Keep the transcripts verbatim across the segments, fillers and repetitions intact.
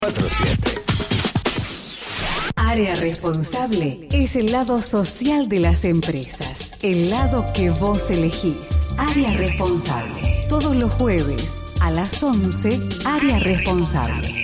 cuatro siete. Área responsable es el lado social de las empresas, el lado que vos elegís. Área responsable. Todos los jueves a las once, Área responsable.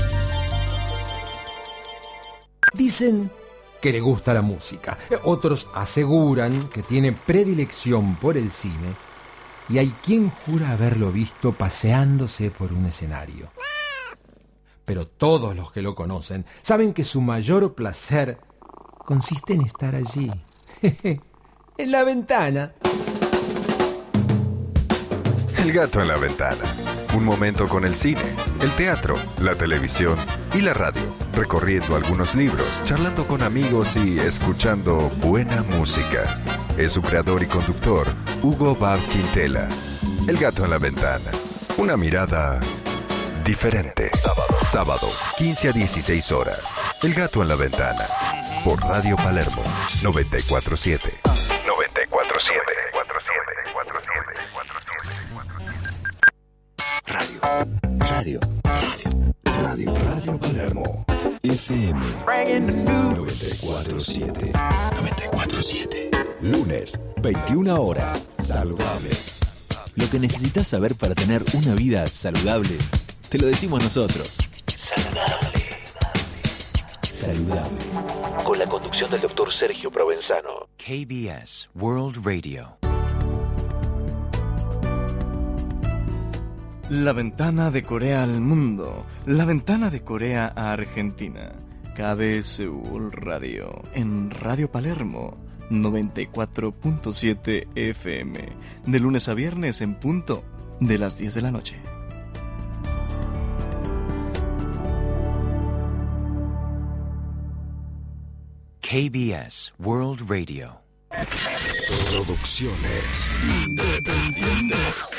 Dicen que le gusta la música, otros aseguran que tiene predilección por el cine y hay quien jura haberlo visto paseándose por un escenario. Pero todos los que lo conocen saben que su mayor placer consiste en estar allí, en la ventana. El gato en la ventana. Un momento con el cine, el teatro, la televisión y la radio. Recorriendo algunos libros, charlando con amigos y escuchando buena música. Es su creador y conductor, Hugo Bab Quintela. El gato en la ventana. Una mirada diferente. Sábados, quince a dieciséis horas. El gato en la ventana. Por Radio Palermo, noventa y cuatro siete. noventa y cuatro siete. Radio, radio, radio, radio, Radio Palermo. F M noventa y cuatro siete. noventa y cuatro siete. Lunes, veintiuna horas. Saludable. Lo que necesitas saber para tener una vida saludable, te lo decimos nosotros. Saludable. Saludable. Con la conducción del doctor Sergio Provenzano. K B S World Radio. La ventana de Corea al mundo. La ventana de Corea a Argentina. K B S World Radio. En Radio Palermo. noventa y cuatro punto siete F M. De lunes a viernes en punto de las diez de la noche. K B S World Radio. Producciones independientes.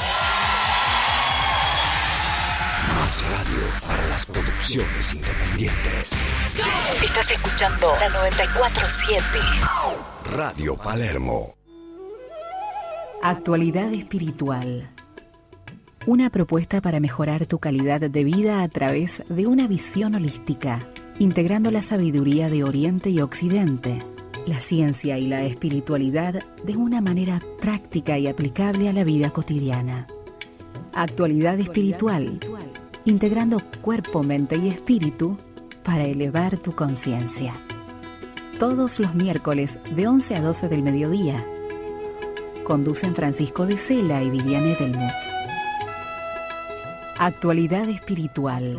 Más radio para las producciones independientes. Estás escuchando la noventa y cuatro siete. Radio Palermo. Actualidad espiritual. Una propuesta para mejorar tu calidad de vida a través de una visión holística, integrando la sabiduría de Oriente y Occidente, la ciencia y la espiritualidad de una manera práctica y aplicable a la vida cotidiana. Actualidad espiritual, integrando cuerpo, mente y espíritu para elevar tu conciencia. Todos los miércoles de once a doce del mediodía. Conducen Francisco de Sela y Viviane Delmut. Actualidad espiritual.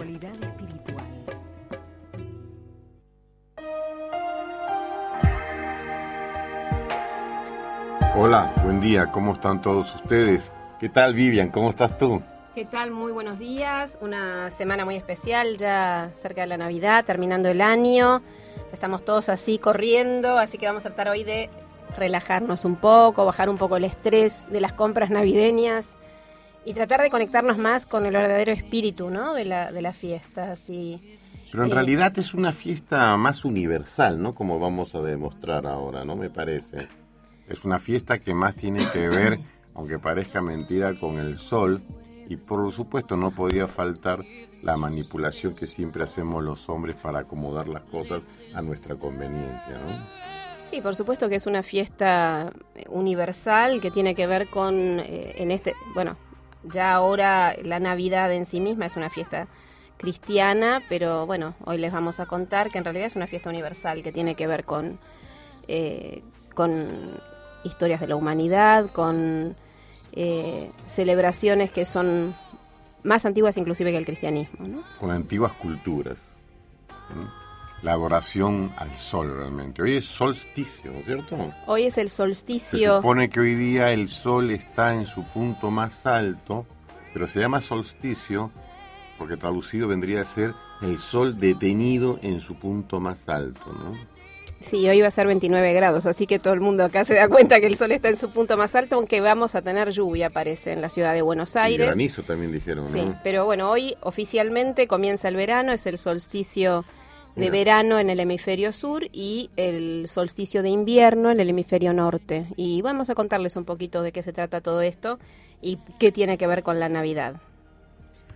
Hola, buen día, ¿cómo están todos ustedes? ¿Qué tal, Vivian? ¿Cómo estás tú? ¿Qué tal? Muy buenos días. Una semana muy especial, ya cerca de la Navidad, terminando el año. Ya estamos todos así corriendo, así que vamos a tratar hoy de relajarnos un poco, bajar un poco el estrés de las compras navideñas y tratar de conectarnos más con el verdadero espíritu, ¿no? de la de las fiestas. Y, Pero en eh, realidad es una fiesta más universal, ¿no? Como vamos a demostrar ahora, ¿no? Me parece. Es una fiesta que más tiene que ver, aunque parezca mentira, con el sol. Y por supuesto no podía faltar la manipulación que siempre hacemos los hombres para acomodar las cosas a nuestra conveniencia, ¿no? Sí, por supuesto que es una fiesta universal que tiene que ver con, eh, en este, bueno, ya ahora la Navidad en sí misma es una fiesta cristiana, pero bueno, hoy les vamos a contar que en realidad es una fiesta universal que tiene que ver con, eh, con historias de la humanidad, con eh, celebraciones que son más antiguas inclusive que el cristianismo, ¿no? Con antiguas culturas, ¿no? La adoración al sol realmente. Hoy es solsticio, ¿no es cierto? Hoy es el Se solsticio. supone que hoy día el sol está en su punto más alto, pero se llama solsticio porque traducido vendría a ser el sol detenido en su punto más alto, ¿no? Sí, hoy va a ser veintinueve grados, así que todo el mundo acá se da cuenta que el sol está en su punto más alto, aunque vamos a tener lluvia, parece, en la ciudad de Buenos Aires. Y granizo también dijeron, ¿no? Sí, pero bueno, hoy oficialmente comienza el verano, es el solsticio de Mira. verano en el hemisferio sur y el solsticio de invierno en el hemisferio norte. Y vamos a contarles un poquito de qué se trata todo esto y qué tiene que ver con la Navidad.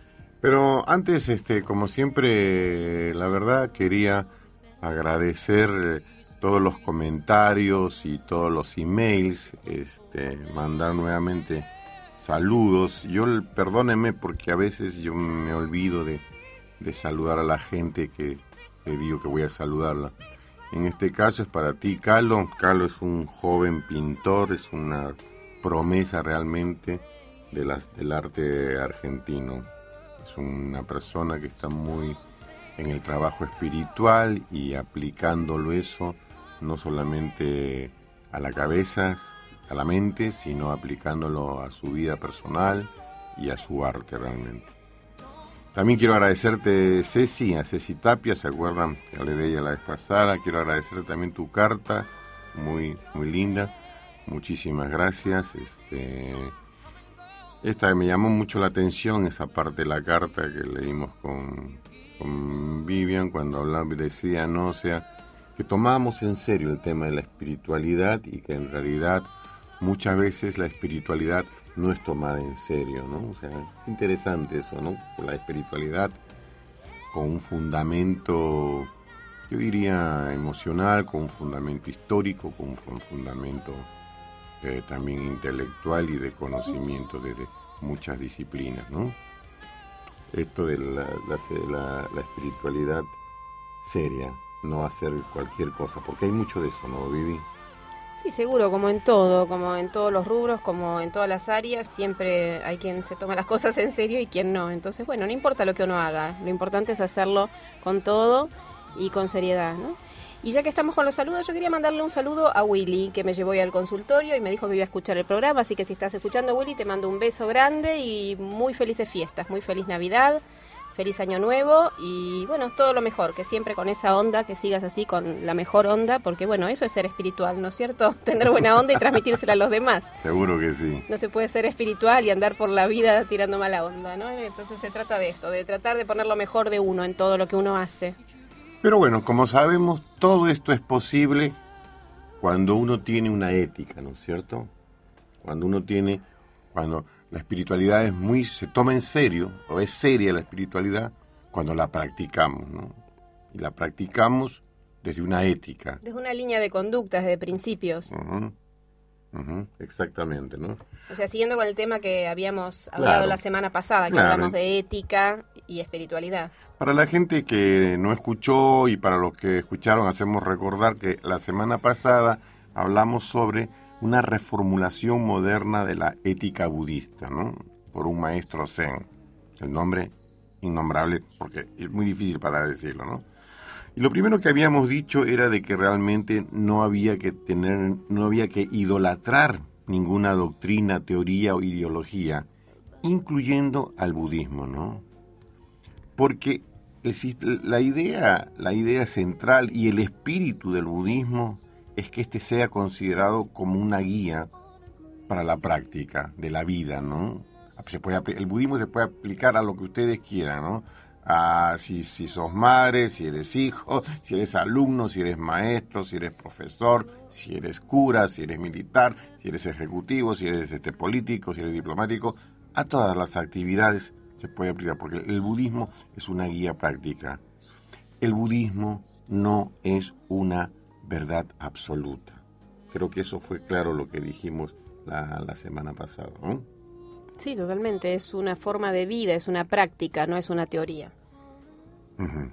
Pero antes, este, como siempre, la verdad quería agradecer todos los comentarios y todos los emails, este, mandar nuevamente saludos. Yo, perdónenme porque a veces yo me olvido de, de saludar a la gente que le digo que voy a saludarla. En este caso es para ti, Carlos. Carlos es un joven pintor, es una promesa realmente de las, del arte argentino. Es una persona que está muy en el trabajo espiritual y aplicándolo eso no solamente a la cabeza, a la mente, sino aplicándolo a su vida personal y a su arte realmente. También quiero agradecerte, Ceci, a Ceci Tapia, ¿se acuerdan que hablé de ella la vez pasada? Quiero agradecer también tu carta, muy muy linda, muchísimas gracias. Este, esta me llamó mucho la atención, esa parte de la carta que leímos con, con Vivian, cuando hablaba, decía, no, o sea, que tomábamos en serio el tema de la espiritualidad y que en realidad muchas veces la espiritualidad no es tomada en serio, ¿no? O sea, es interesante eso, ¿no? La espiritualidad con un fundamento, yo diría, emocional, con un fundamento histórico, con un fundamento eh, también intelectual y de conocimiento de, de muchas disciplinas, ¿no? Esto de la, la, la, la espiritualidad seria, no hacer cualquier cosa, porque hay mucho de eso, ¿no, Vivi? Sí, seguro, como en todo, como en todos los rubros, como en todas las áreas, siempre hay quien se toma las cosas en serio y quien no. Entonces, bueno, no importa lo que uno haga, lo importante es hacerlo con todo y con seriedad, ¿no? Y ya que estamos con los saludos, yo quería mandarle un saludo a Willy, que me llevó hoy al consultorio y me dijo que iba a escuchar el programa, así que si estás escuchando, Willy, te mando un beso grande y muy felices fiestas, muy feliz Navidad. Feliz Año Nuevo y, bueno, todo lo mejor, que siempre con esa onda, que sigas así con la mejor onda, porque, bueno, eso es ser espiritual, ¿no es cierto? Tener buena onda y transmitírsela a los demás. Seguro que sí. No se puede ser espiritual y andar por la vida tirando mala onda, ¿no? Entonces se trata de esto, de tratar de poner lo mejor de uno en todo lo que uno hace. Pero bueno, como sabemos, todo esto es posible cuando uno tiene una ética, ¿no es cierto? Cuando uno tiene... cuando la espiritualidad es muy, se toma en serio, o es seria la espiritualidad, cuando la practicamos, ¿no? Y la practicamos desde una ética. Desde una línea de conductas, de principios. Uh-huh. Uh-huh. Exactamente, ¿no? O sea, siguiendo con el tema que habíamos hablado claro. la semana pasada, que claro. hablamos de ética y espiritualidad. Para la gente que no escuchó y para los que escucharon, hacemos recordar que la semana pasada hablamos sobre una reformulación moderna de la ética budista, ¿no? Por un maestro zen. El nombre innombrable, porque es muy difícil para decirlo, ¿no? Y lo primero que habíamos dicho era de que realmente no había que tener, no había que idolatrar ninguna doctrina, teoría o ideología, incluyendo al budismo, ¿no? Porque el, la idea, la idea central y el espíritu del budismo es que este sea considerado como una guía para la práctica de la vida, ¿no? Se puede, el budismo se puede aplicar a lo que ustedes quieran, ¿no? A si, si sos madre, si eres hijo, si eres alumno, si eres maestro, si eres profesor, si eres cura, si eres militar, si eres ejecutivo, si eres este, político, si eres diplomático, a todas las actividades se puede aplicar, porque el budismo es una guía práctica. El budismo no es una verdad absoluta. Creo que eso fue claro lo que dijimos la, la semana pasada, ¿no? Sí, totalmente. Es una forma de vida, es una práctica, no es una teoría. Uh-huh.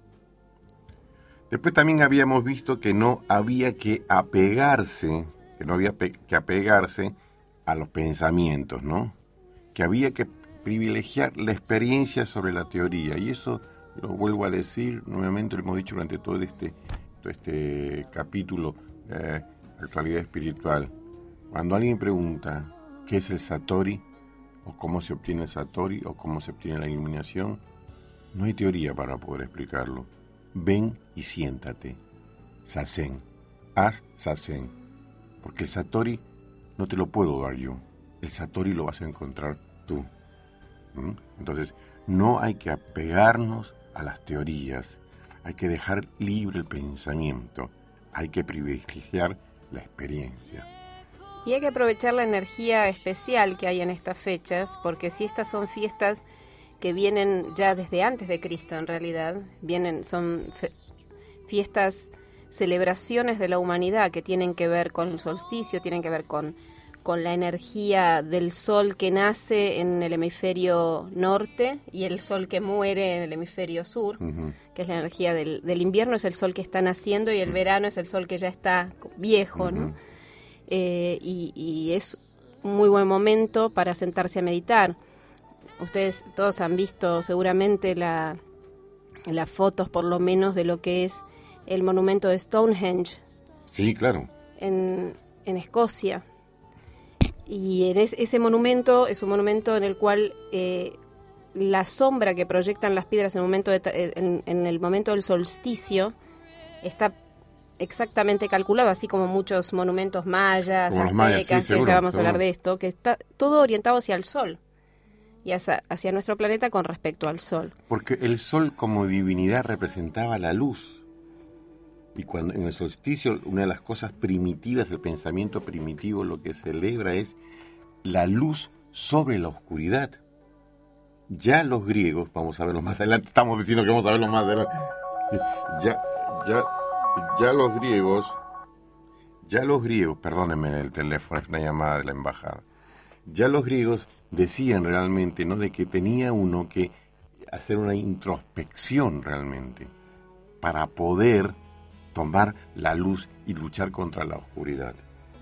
Después también habíamos visto que no había que apegarse, que no había pe- que apegarse a los pensamientos, ¿no? Que había que privilegiar la experiencia sobre la teoría. Y eso lo vuelvo a decir, nuevamente lo hemos dicho durante todo este este capítulo de eh, actualidad espiritual. Cuando alguien pregunta qué es el Satori, o cómo se obtiene el Satori, o cómo se obtiene la iluminación, no hay teoría para poder explicarlo. Ven y siéntate. Sazen. Haz Sazen. Porque el Satori no te lo puedo dar yo. El Satori lo vas a encontrar tú. ¿Mm? Entonces, no hay que apegarnos a las teorías. Hay que dejar libre el pensamiento, hay que privilegiar la experiencia. Y hay que aprovechar la energía especial que hay en estas fechas, porque si estas son fiestas que vienen ya desde antes de Cristo, en realidad. Vienen, son fe- fiestas, celebraciones de la humanidad que tienen que ver con el solsticio, tienen que ver con, con la energía del sol que nace en el hemisferio norte y el sol que muere en el hemisferio sur, uh-huh. que es la energía del, del invierno, es el sol que está naciendo, y el uh-huh. verano es el sol que ya está viejo, uh-huh. ¿no? Eh, y, y es un muy buen momento para sentarse a meditar. Ustedes todos han visto seguramente la, las fotos, por lo menos, de lo que es el monumento de Stonehenge. Sí, claro. En, en Escocia. Y en es, ese monumento es un monumento en el cual eh, la sombra que proyectan las piedras en el momento, de, en, en el momento del solsticio está exactamente calculado, así como muchos monumentos mayas, como aztecas, sí, que seguro, ya vamos seguro. a hablar de esto, que está todo orientado hacia el sol y hacia, hacia nuestro planeta con respecto al sol. Porque el sol como divinidad representaba la luz. Y cuando en el solsticio, una de las cosas primitivas, el pensamiento primitivo, lo que celebra es la luz sobre la oscuridad. Ya los griegos, vamos a verlo más adelante, estamos diciendo que vamos a verlo más adelante, ya, ya, ya los griegos, ya los griegos, perdónenme el teléfono, es una llamada de la embajada, ya los griegos decían realmente, ¿no?, de que tenía uno que hacer una introspección realmente para poder tomar la luz y luchar contra la oscuridad.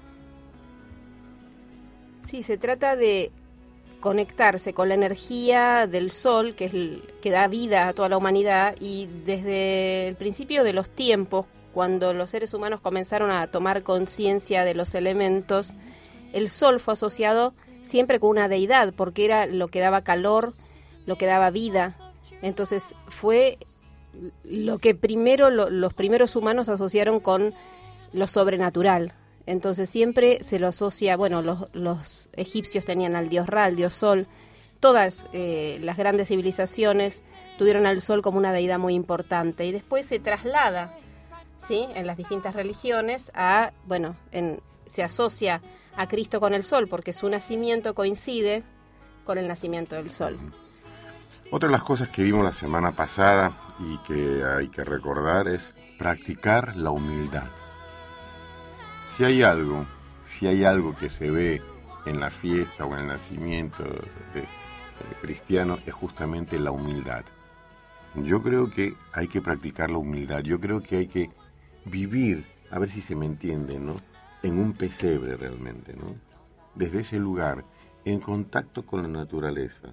Sí, se trata de conectarse con la energía del sol, que es el que da vida a toda la humanidad, y desde el principio de los tiempos, cuando los seres humanos comenzaron a tomar conciencia de los elementos, el sol fue asociado siempre con una deidad, porque era lo que daba calor, lo que daba vida. Entonces fue lo que primero lo, los primeros humanos asociaron con lo sobrenatural. Entonces siempre se lo asocia, bueno, los, los egipcios tenían al dios Ra, al dios Sol. Todas eh, las grandes civilizaciones tuvieron al Sol como una deidad muy importante. Y después se traslada, ¿sí?, en las distintas religiones a, bueno, en, se asocia a Cristo con el Sol, porque su nacimiento coincide con el nacimiento del Sol. Otra de las cosas que vimos la semana pasada y que hay que recordar es practicar la humildad. Si hay algo, si hay algo que se ve en la fiesta o en el nacimiento de, de cristiano, es justamente la humildad. Yo creo que hay que practicar la humildad. Yo creo que hay que vivir, a ver si se me entiende, ¿no?, en un pesebre realmente, ¿no?, desde ese lugar, en contacto con la naturaleza.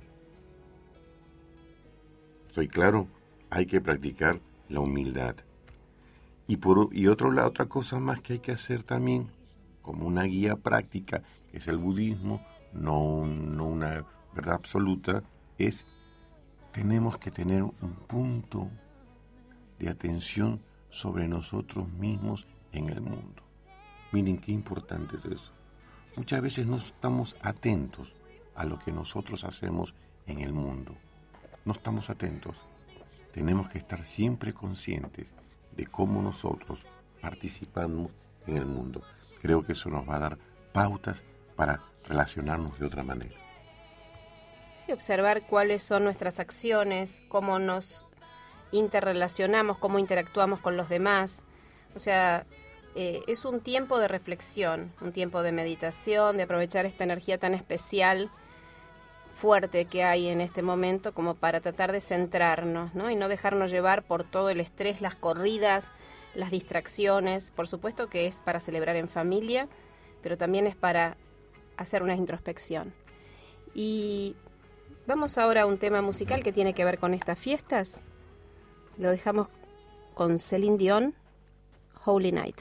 ¿Soy claro? Hay que practicar la humildad. Y por y otro lado, otra cosa más que hay que hacer también, como una guía práctica, que es el budismo, no, no una verdad absoluta, es tenemos que tener un punto de atención sobre nosotros mismos en el mundo. Miren qué importante es eso. Muchas veces no estamos atentos a lo que nosotros hacemos en el mundo. No estamos atentos. Tenemos que estar siempre conscientes de cómo nosotros participamos en el mundo. Creo que eso nos va a dar pautas para relacionarnos de otra manera. Sí, observar cuáles son nuestras acciones, cómo nos interrelacionamos, cómo interactuamos con los demás. O sea, eh, es un tiempo de reflexión, un tiempo de meditación, de aprovechar esta energía tan especial, fuerte que hay en este momento, como para tratar de centrarnos, ¿no?, y no dejarnos llevar por todo el estrés, las corridas, las distracciones. Por supuesto que es para celebrar en familia, pero también es para hacer una introspección. Y vamos ahora a un tema musical que tiene que ver con estas fiestas. Lo dejamos con Celine Dion, Holy Night.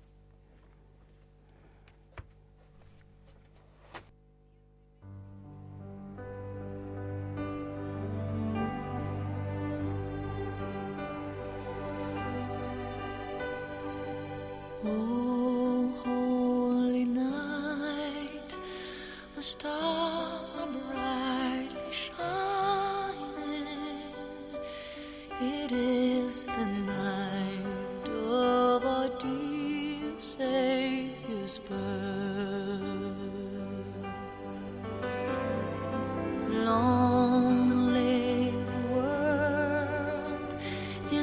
Oh, holy night, the stars are brightly shining. It is the night of our dear Savior's birth. Long lay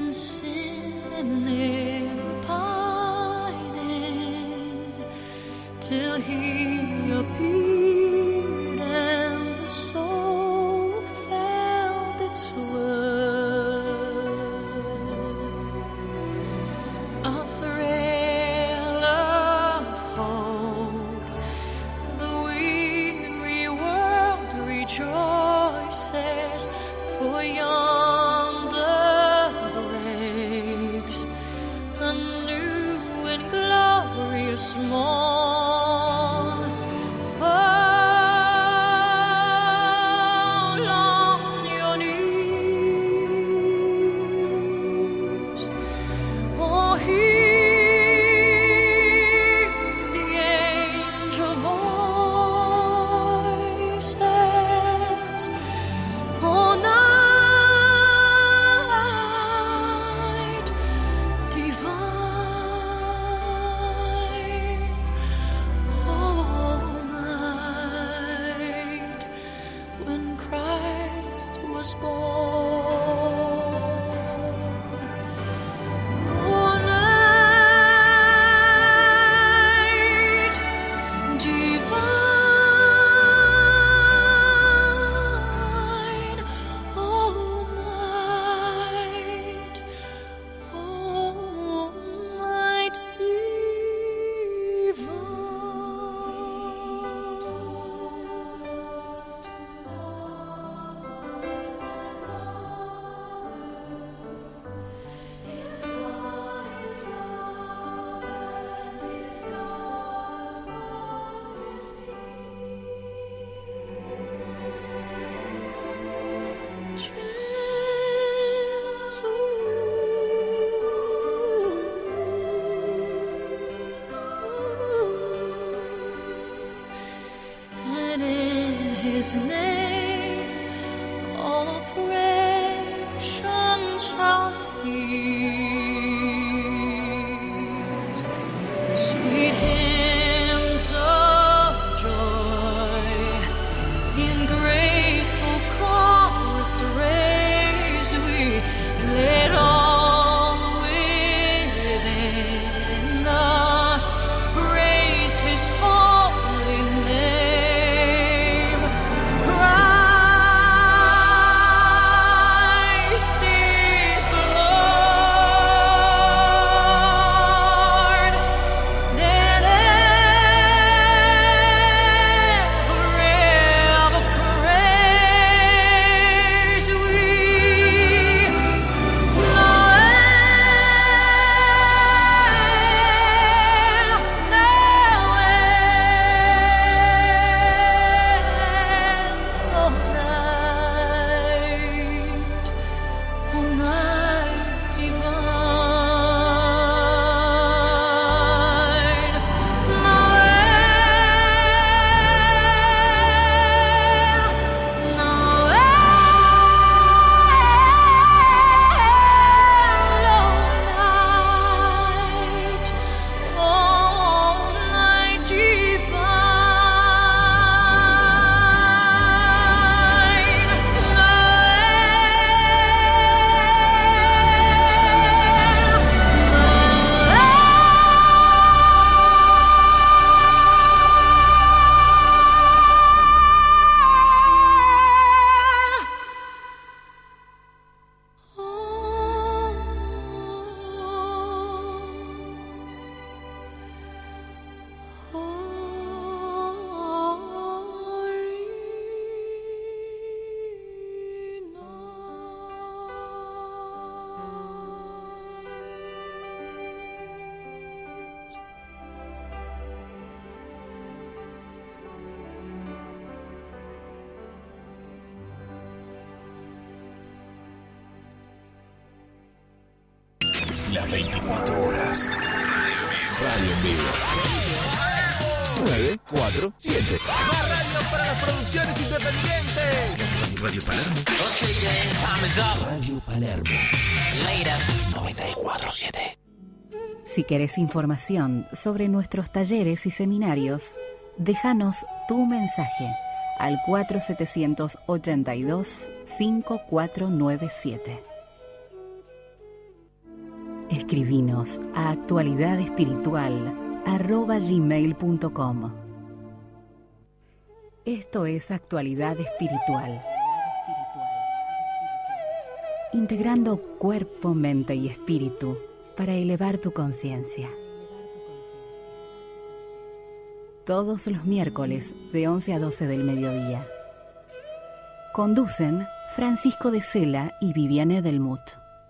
sitting there pining till he appeared and the soul felt its worth. A thrill of hope, the weary world rejoices, for yonder breaks a new and glorious morn. Fall on your knees, oh, hear the angel voices, oh, night divine, oh, night when Christ was born, oh, night divine, oh, night, oh, night His law is love, and His gospel is and in His name all oppression shall cease. Sweet hymns of joy in grateful chorus raise we, let all within us praise His holy name. Christ is the Lord, then ever, ever praise we. Las veinticuatro horas. Radio en vivo. nueve cuatro siete. Más radio para las producciones independientes. Radio Palermo. Radio Palermo. noventa y cuatro siete. Si querés información sobre nuestros talleres y seminarios, déjanos tu mensaje al cuatro siete ocho dos cinco cuatro nueve siete. Escribinos a actualidadespiritual arroba gmail punto com. Esto es Actualidad Espiritual. Integrando cuerpo, mente y espíritu para elevar tu conciencia. Todos los miércoles de once a doce del mediodía. Conducen Francisco de Sela y Viviane Delmut.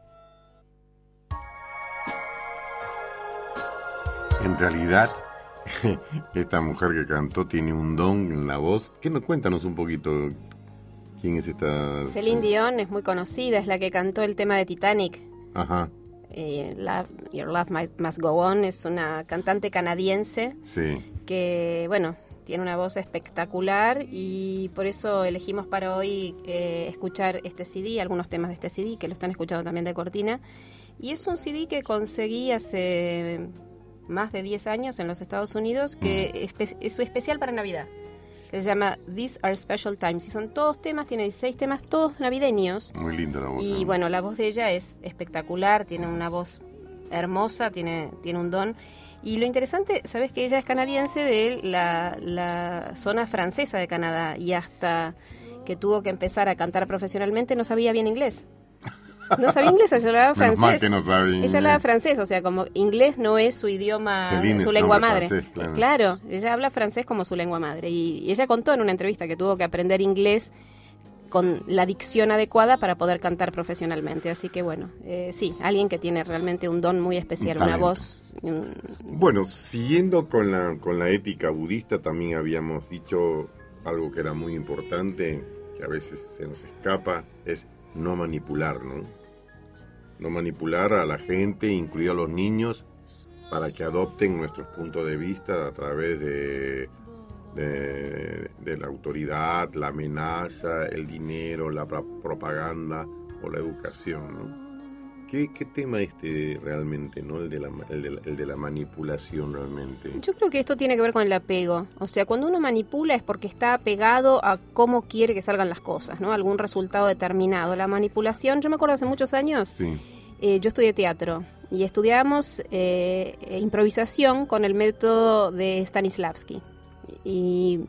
En realidad, esta mujer que cantó tiene un don en la voz. ¿Qué nos cuéntanos un poquito? ¿Quién es esta? Celine Dion es muy conocida, es la que cantó el tema de Titanic. Ajá. Eh, Love, Your Love Must Go On, es una cantante canadiense. Sí. Que, bueno, tiene una voz espectacular y por eso elegimos para hoy eh, escuchar este C D, algunos temas de este C D, que lo están escuchando también de Cortina. Y es un C D que conseguí hace más de diez años en los Estados Unidos, que mm. es, es especial para Navidad, que se llama These Are Special Times. Y son todos temas, tiene dieciséis temas, todos navideños. Muy linda la voz. Y ¿no? bueno, la voz de ella es espectacular, tiene una voz hermosa, tiene, tiene un don. Y lo interesante, ¿sabes? Que ella es canadiense de la, la zona francesa de Canadá y hasta que tuvo que empezar a cantar profesionalmente no sabía bien inglés. No sabía inglés, ella hablaba francés. Menos mal que no sabía inglés. Ella hablaba francés, o sea, como inglés no es su idioma, Celine su es lengua nombre madre. francés, claro. Claro, ella habla francés como su lengua madre. Y, y ella contó en una entrevista que tuvo que aprender inglés con la dicción adecuada para poder cantar profesionalmente. Así que bueno, eh, sí, alguien que tiene realmente un don muy especial, un una voz. Un... Bueno, siguiendo con la, con la ética budista, también habíamos dicho algo que era muy importante, que a veces se nos escapa, es no manipular, ¿no? No manipular a la gente, incluido a los niños, para que adopten nuestros puntos de vista a través de... De, de la autoridad, la amenaza, el dinero, la propaganda o la educación, ¿no? ¿Qué, qué tema este realmente, ¿no? El de, la, el, de la, el de la manipulación realmente. Yo creo que esto tiene que ver con el apego. O sea, cuando uno manipula es porque está apegado a cómo quiere que salgan las cosas, ¿no? Algún resultado determinado. La manipulación, yo me acuerdo hace muchos años, sí. eh, yo estudié teatro y estudiábamos eh, improvisación con el método de Stanislavski. Y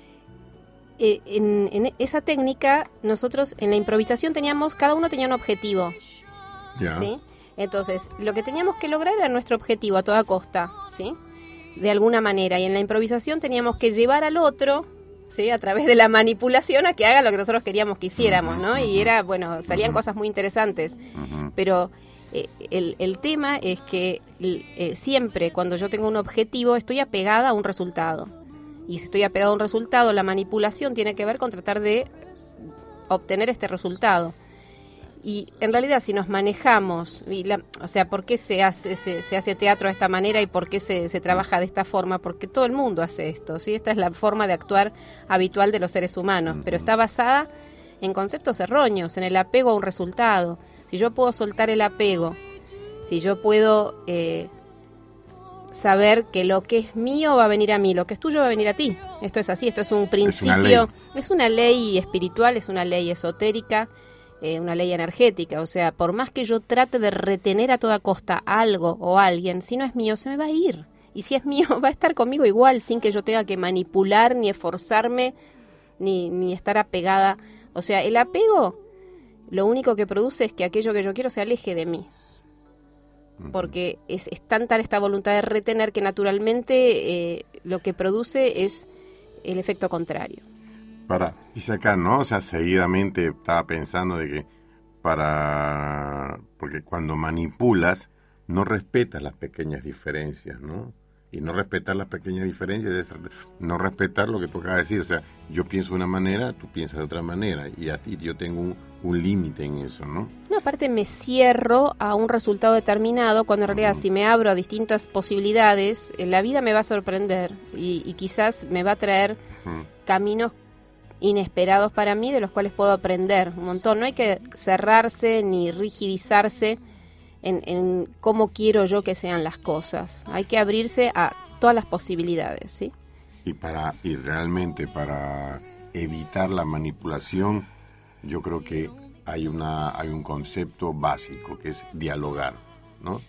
eh, en, en esa técnica nosotros en la improvisación teníamos, cada uno tenía un objetivo, yeah. ¿sí? Entonces lo que teníamos que lograr era nuestro objetivo a toda costa, ¿sí? De alguna manera, y en la improvisación teníamos que llevar al otro, ¿sí? A través de la manipulación a que haga lo que nosotros queríamos que hiciéramos, ¿no? Y era, bueno, salían uh-huh. cosas muy interesantes, uh-huh. pero eh, el, el tema es que eh, siempre cuando yo tengo un objetivo estoy apegada a un resultado. Y si estoy apegado a un resultado, la manipulación tiene que ver con tratar de obtener este resultado. Y en realidad si nos manejamos, y la, o sea, ¿por qué se hace, se, se hace teatro de esta manera y por qué se, se trabaja de esta forma? Porque todo el mundo hace esto, ¿sí? Esta es la forma de actuar habitual de los seres humanos, pero está basada en conceptos erróneos, en el apego a un resultado. Si yo puedo soltar el apego, si yo puedo... Eh, saber que lo que es mío va a venir a mí, lo que es tuyo va a venir a ti. Esto es así, esto es un principio, es una ley, es una ley espiritual, es una ley esotérica, eh, una ley energética. O sea, por más que yo trate de retener a toda costa algo o alguien, si no es mío, se me va a ir. Y si es mío, va a estar conmigo igual, sin que yo tenga que manipular, ni esforzarme, ni, ni estar apegada. O sea, el apego lo único que produce es que aquello que yo quiero se aleje de mí. Porque es, es tan tal esta voluntad de retener que naturalmente eh, lo que produce es el efecto contrario. Para, dice acá, ¿no? O sea, seguidamente estaba pensando de que para... Porque cuando manipulas, no respetas las pequeñas diferencias, ¿no? Y no respetar las pequeñas diferencias es no respetar lo que tú acabas de decir. O sea, yo pienso de una manera, tú piensas de otra manera. Y a ti yo tengo un, un límite en eso, ¿no? No, aparte me cierro a un resultado determinado cuando en realidad uh-huh. si me abro a distintas posibilidades, la vida me va a sorprender y, y quizás me va a traer uh-huh. caminos inesperados para mí de los cuales puedo aprender un montón. No hay que cerrarse ni rigidizarse En, en cómo quiero yo que sean las cosas. Hay que abrirse a todas las posibilidades, ¿sí? Y para y realmente para evitar la manipulación, yo creo que hay una hay un concepto básico que es dialogar, ¿no?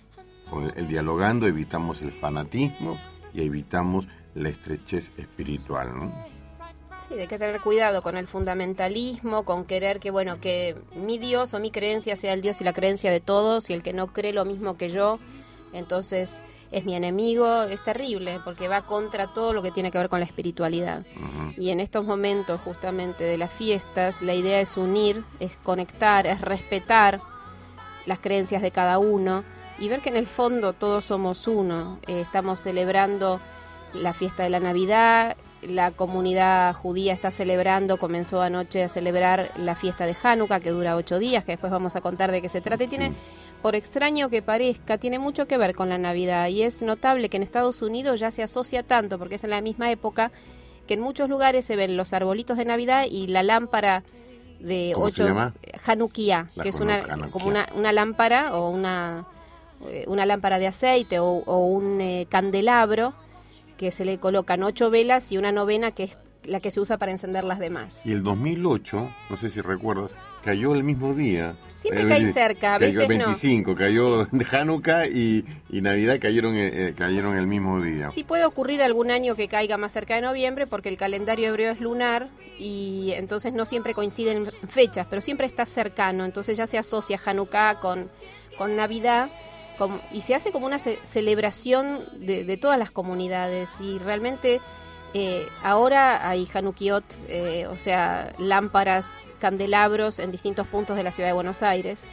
Con el, el dialogando evitamos el fanatismo y evitamos la estrechez espiritual, ¿no? Sí, hay que tener cuidado con el fundamentalismo, con querer que, bueno, que mi Dios o mi creencia sea el Dios y la creencia de todos, y el que no cree lo mismo que yo, entonces es mi enemigo. Es terrible, porque va contra todo lo que tiene que ver con la espiritualidad. Uh-huh. Y en estos momentos, justamente, de las fiestas, la idea es unir, es conectar, es respetar las creencias de cada uno, y ver que en el fondo todos somos uno. Eh, estamos celebrando la fiesta de la Navidad. La comunidad judía está celebrando, comenzó anoche a celebrar la fiesta de Hanukkah, que dura ocho días, que después vamos a contar de qué se trata. Y tiene, sí. por extraño que parezca, tiene mucho que ver con la Navidad. Y es notable que en Estados Unidos ya se asocia tanto, porque es en la misma época, que en muchos lugares se ven los arbolitos de Navidad y la lámpara de ¿Cómo ocho... se llama? Hanukkah, La que es una Hanukkah. como una, una lámpara o una, una lámpara de aceite o, o un eh, candelabro, que se le colocan ocho velas y una novena, que es la que se usa para encender las demás. Y el dos mil ocho, no sé si recuerdas, cayó el mismo día. Siempre cae cerca, a veces el veinticinco, no. Cayó sí. Hanukkah y, y Navidad cayeron, eh, cayeron el mismo día. Sí puede ocurrir algún año que caiga más cerca de noviembre, porque el calendario hebreo es lunar y entonces no siempre coinciden fechas, pero siempre está cercano, entonces ya se asocia Hanukkah con, con Navidad. Como, y se hace como una ce- celebración de, de todas las comunidades, y realmente eh, ahora hay Hanukkiot, eh, o sea, lámparas, candelabros en distintos puntos de la ciudad de Buenos Aires,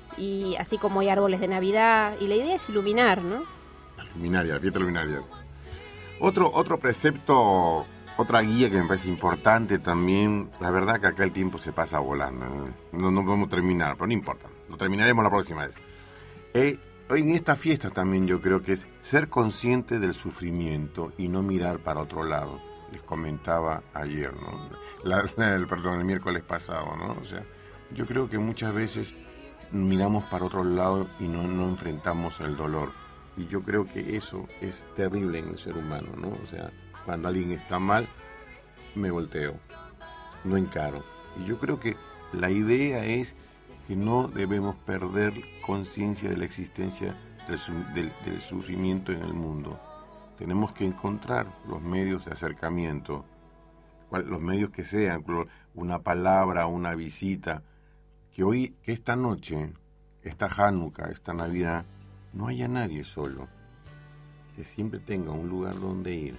y así como hay árboles de Navidad, y la idea es iluminar, ¿no? La luminaria, la fiesta luminaria. Otro, otro precepto, otra guía que me parece importante también, la verdad que acá el tiempo se pasa volando, ¿eh? no, no podemos terminar, pero no importa, lo terminaremos la próxima vez. Eh, Hoy en esta fiesta también yo creo que es ser consciente del sufrimiento y no mirar para otro lado. Les comentaba ayer, ¿no? La, la, el, perdón, el miércoles pasado, ¿no? O sea, yo creo que muchas veces miramos para otro lado y no, no enfrentamos el dolor. Y yo creo que eso es terrible en el ser humano, ¿no? O sea, cuando alguien está mal, me volteo, no encaro. Y yo creo que la idea es que no debemos perder conciencia de la existencia del, su, del, del sufrimiento en el mundo. Tenemos que encontrar los medios de acercamiento, los medios que sean, una palabra, una visita, que hoy, que esta noche, esta Hanukkah, esta Navidad, no haya nadie solo, que siempre tenga un lugar donde ir,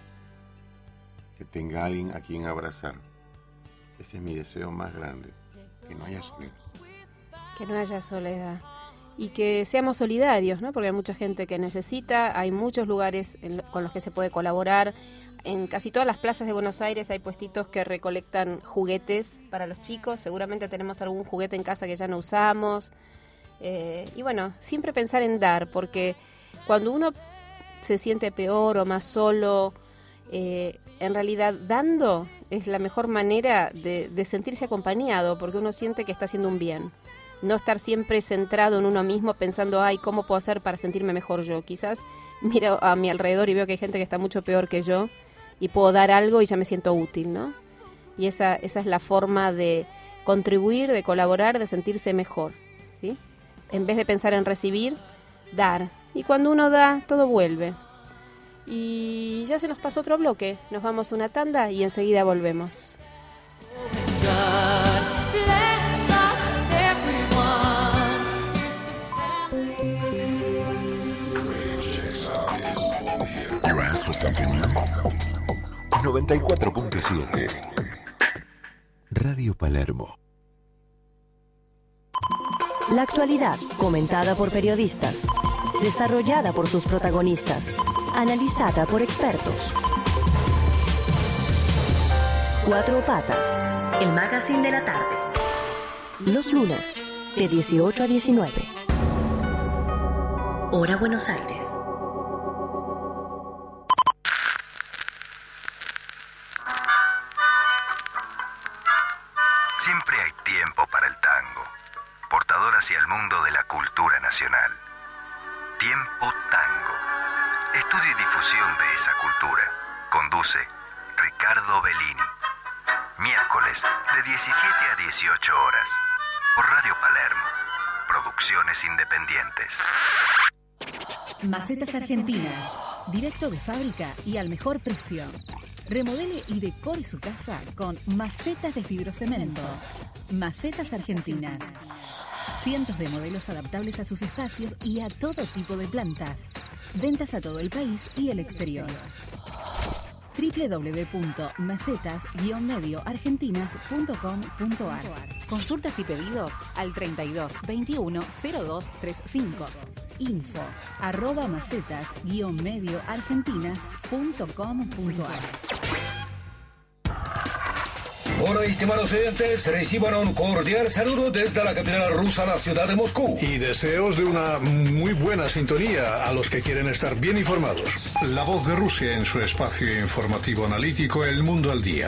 que tenga alguien a quien abrazar. Ese es mi deseo más grande, que no haya soledad. Que no haya soledad. Y que seamos solidarios, ¿no? Porque hay mucha gente que necesita, hay muchos lugares en, con los que se puede colaborar. En casi todas las plazas de Buenos Aires hay puestitos que recolectan juguetes para los chicos. Seguramente tenemos algún juguete en casa que ya no usamos. Eh, y bueno, siempre pensar en dar, porque cuando uno se siente peor o más solo, eh, en realidad dando es la mejor manera de, de sentirse acompañado, porque uno siente que está haciendo un bien. No estar siempre centrado en uno mismo pensando, ay, ¿cómo puedo hacer para sentirme mejor yo? Quizás miro a mi alrededor y veo que hay gente que está mucho peor que yo y puedo dar algo y ya me siento útil, ¿no? Y esa, esa es la forma de contribuir, de colaborar, de sentirse mejor, ¿sí? En vez de pensar en recibir, dar. Y cuando uno da, todo vuelve. Y ya se nos pasó otro bloque. Nos vamos a una tanda y enseguida volvemos. You asked for something new. noventa y cuatro punto siete Radio Palermo. La actualidad, comentada por periodistas, desarrollada por sus protagonistas, analizada por expertos. Cuatro Patas, el magazine de la tarde. Los lunes, de dieciocho a diecinueve. Hora Buenos Aires. Siempre hay tiempo para el tango, portador hacia el mundo de la cultura nacional. Tiempo Tango, estudio y difusión de esa cultura. Conduce Ricardo Bellini. Miércoles de diecisiete a dieciocho horas, por Radio Palermo. Producciones independientes. Macetas Argentinas, directo de fábrica y al mejor precio. Remodele y decore su casa con macetas de fibrocemento. Macetas Argentinas. Cientos de modelos adaptables a sus espacios y a todo tipo de plantas. Ventas a todo el país y el exterior. doble u doble u doble u punto macetas guion medio argentinas punto com punto a r. Consultas y pedidos al treinta y dos veintiuno cero dos treinta y cinco. Info arroba macetas guion medio argentinas punto com punto a r. Hola, estimados oyentes, reciban un cordial saludo desde la capital rusa, la ciudad de Moscú. Y deseos de una muy buena sintonía a los que quieren estar bien informados. La Voz de Rusia en su espacio informativo analítico El Mundo al Día.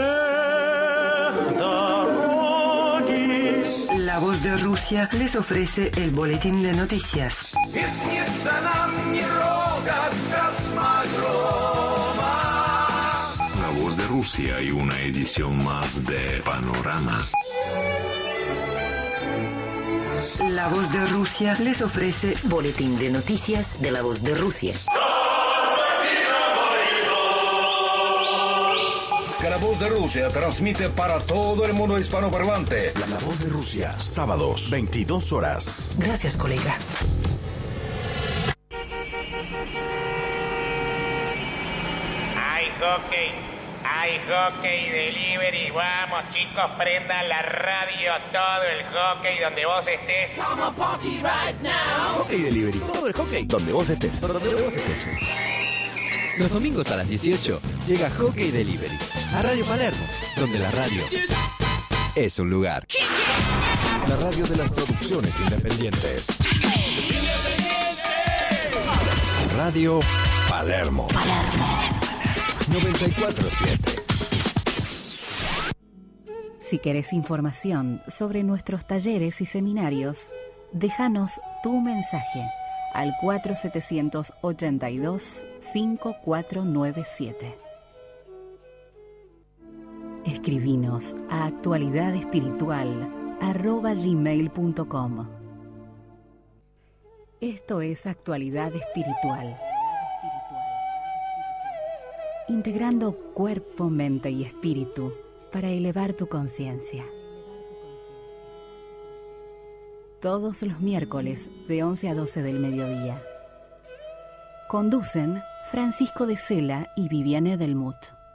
La Voz de Rusia les ofrece el boletín de noticias. La Voz de Rusia y una edición más de Panorama. La Voz de Rusia les ofrece boletín de noticias de La Voz de Rusia. Que La Voz de Rusia transmite para todo el mundo hispanoparlante. La, La Voz de Rusia, sábados, veintidós horas. Gracias, colega. Hay hockey, hay hockey delivery. Vamos, chicos, prendan la radio, todo el hockey donde vos estés. Come on, party right now. Hockey Delivery, todo el hockey donde vos estés. Donde vos estés. Los domingos a las dieciocho llega Hockey Delivery a Radio Palermo, donde la radio es un lugar. La radio de las producciones independientes. Radio Palermo. Palermo. noventa y cuatro siete. Si querés información sobre nuestros talleres y seminarios, déjanos tu mensaje al cuatro siete ocho dos cinco cuatro nueve siete. Escribinos a actualidadespiritual arroba gmail punto com. Esto es Actualidad Espiritual. Integrando cuerpo, mente y espíritu para elevar tu conciencia. Todos los miércoles de once a doce del mediodía. Conducen Francisco de Sela y Viviane Delmut.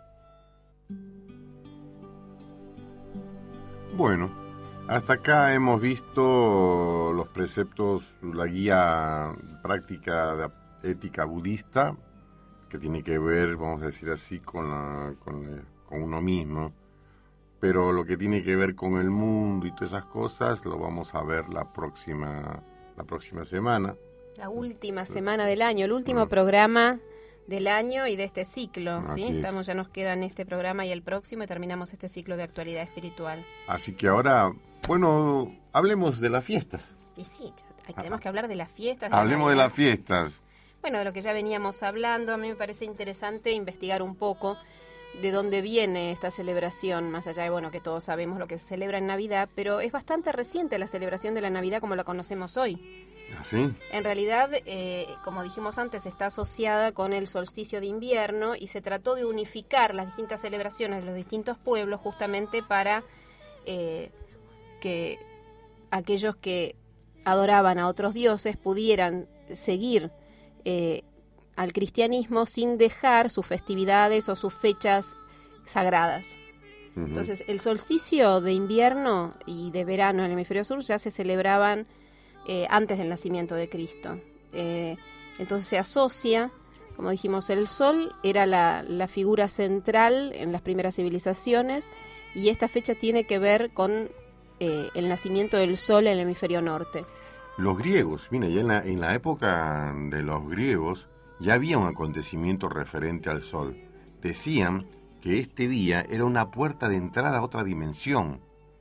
Bueno, hasta acá hemos visto los preceptos, la guía práctica de ética budista, que tiene que ver, vamos a decir así, con, la, con, con uno mismo. Pero lo que tiene que ver con el mundo y todas esas cosas lo vamos a ver la próxima, la próxima semana. La última semana del año, el último mm. programa del año y de este ciclo. ¿sí? Estamos, ya nos quedan este programa y el próximo y terminamos este ciclo de actualidad espiritual. Así que ahora, bueno, hablemos de las fiestas. Y sí, ya, tenemos que hablar de las fiestas. De hablemos de las fiestas. Bueno, de lo que ya veníamos hablando, a mí me parece interesante investigar un poco de dónde viene esta celebración, más allá de, bueno, que todos sabemos lo que se celebra en Navidad, pero es bastante reciente la celebración de la Navidad como la conocemos hoy. ¿Sí? En realidad, eh, como dijimos antes, está asociada con el solsticio de invierno y se trató de unificar las distintas celebraciones de los distintos pueblos justamente para eh, que aquellos que adoraban a otros dioses pudieran seguir eh, al cristianismo sin dejar sus festividades o sus fechas sagradas. Uh-huh. Entonces, el solsticio de invierno y de verano en el hemisferio sur ya se celebraban eh, antes del nacimiento de Cristo. Eh, entonces se asocia, como dijimos, el sol era la, la figura central en las primeras civilizaciones y esta fecha tiene que ver con eh, el nacimiento del sol en el hemisferio norte. Los griegos, mira, ya en la, en la época de los griegos ya había un acontecimiento referente al sol. Decían que este día era una puerta de entrada a otra dimensión,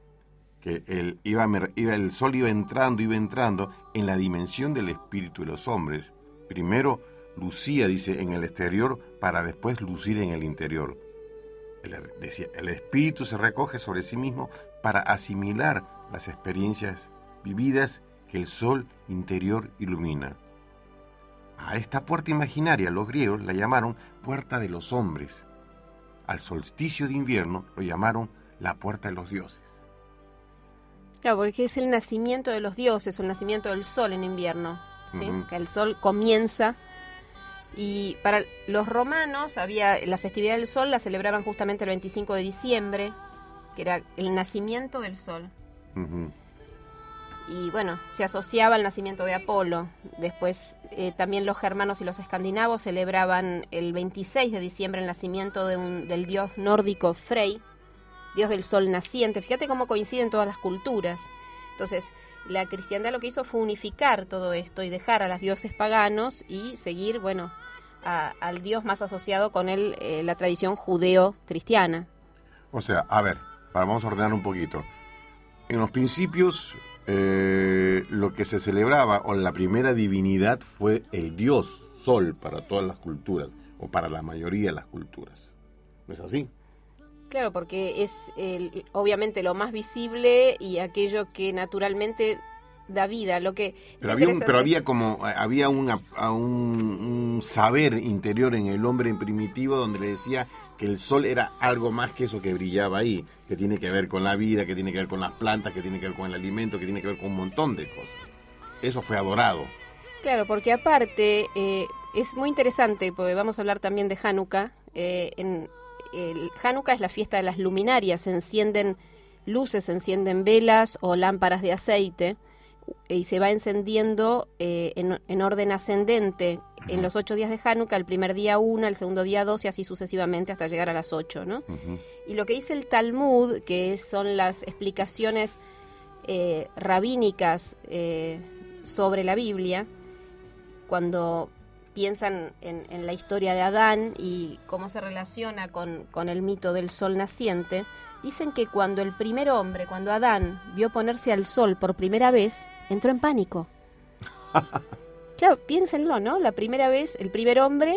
que el, iba, iba, el sol iba entrando, iba entrando en la dimensión del espíritu de los hombres. Primero lucía, dice, en el exterior para después lucir en el interior. El, decía, el espíritu se recoge sobre sí mismo para asimilar las experiencias vividas que el sol interior ilumina. A esta puerta imaginaria los griegos la llamaron puerta de los hombres. Al solsticio de invierno lo llamaron la puerta de los dioses. Claro, porque es el nacimiento de los dioses, o el nacimiento del sol en invierno, ¿sí? Uh-huh. Que el sol comienza. Y para los romanos había la festividad del sol, la celebraban justamente el veinticinco de diciembre, que era el nacimiento del sol. Uh-huh. Y bueno, se asociaba al nacimiento de Apolo. Después eh, también los germanos y los escandinavos celebraban el veintiséis de diciembre el nacimiento de un, del dios nórdico Frey, dios del sol naciente. Fíjate cómo coinciden todas las culturas. Entonces, la cristiandad lo que hizo fue unificar todo esto y dejar a los dioses paganos y seguir, bueno, a, al dios más asociado con él, eh, la tradición judeo-cristiana. O sea, a ver, vamos a ordenar un poquito. En los principios, eh, lo que se celebraba, o la primera divinidad, fue el dios sol para todas las culturas, o para la mayoría de las culturas. ¿No es así? Claro, porque es el, obviamente lo más visible y aquello que naturalmente da vida. Lo que pero, había un, pero había como había una, un, un saber interior en el hombre primitivo donde le decía que el sol era algo más que eso que brillaba ahí, que tiene que ver con la vida, que tiene que ver con las plantas, que tiene que ver con el alimento, que tiene que ver con un montón de cosas. Eso fue adorado. Claro, porque aparte eh, es muy interesante, porque vamos a hablar también de Hanukkah. Eh, en El Hanukkah es la fiesta de las luminarias, se encienden luces, se encienden velas o lámparas de aceite y se va encendiendo eh, en, en orden ascendente en los ocho días de Hanukkah, el primer día una, el segundo día dos y así sucesivamente hasta llegar a las ocho, ¿no? Uh-huh. Y lo que dice el Talmud, que son las explicaciones eh, rabínicas eh, sobre la Biblia, cuando piensan en, en la historia de Adán y cómo se relaciona con, con el mito del sol naciente, dicen que cuando el primer hombre, cuando Adán vio ponerse al sol por primera vez, entró en pánico. Claro, piénsenlo, ¿no? La primera vez, el primer hombre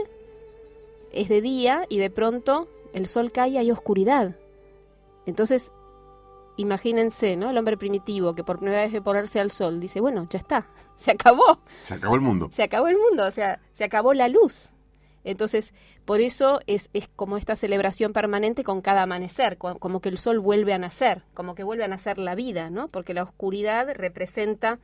es de día y de pronto el sol cae y hay oscuridad. Entonces, imagínense, ¿no? El hombre primitivo que por primera vez ve ponerse al sol, dice, bueno, ya está, se acabó. Se acabó el mundo. Se acabó el mundo, o sea, se acabó la luz. Entonces, por eso es, es como esta celebración permanente con cada amanecer, como que el sol vuelve a nacer, como que vuelve a nacer la vida, ¿no? Porque la oscuridad representa,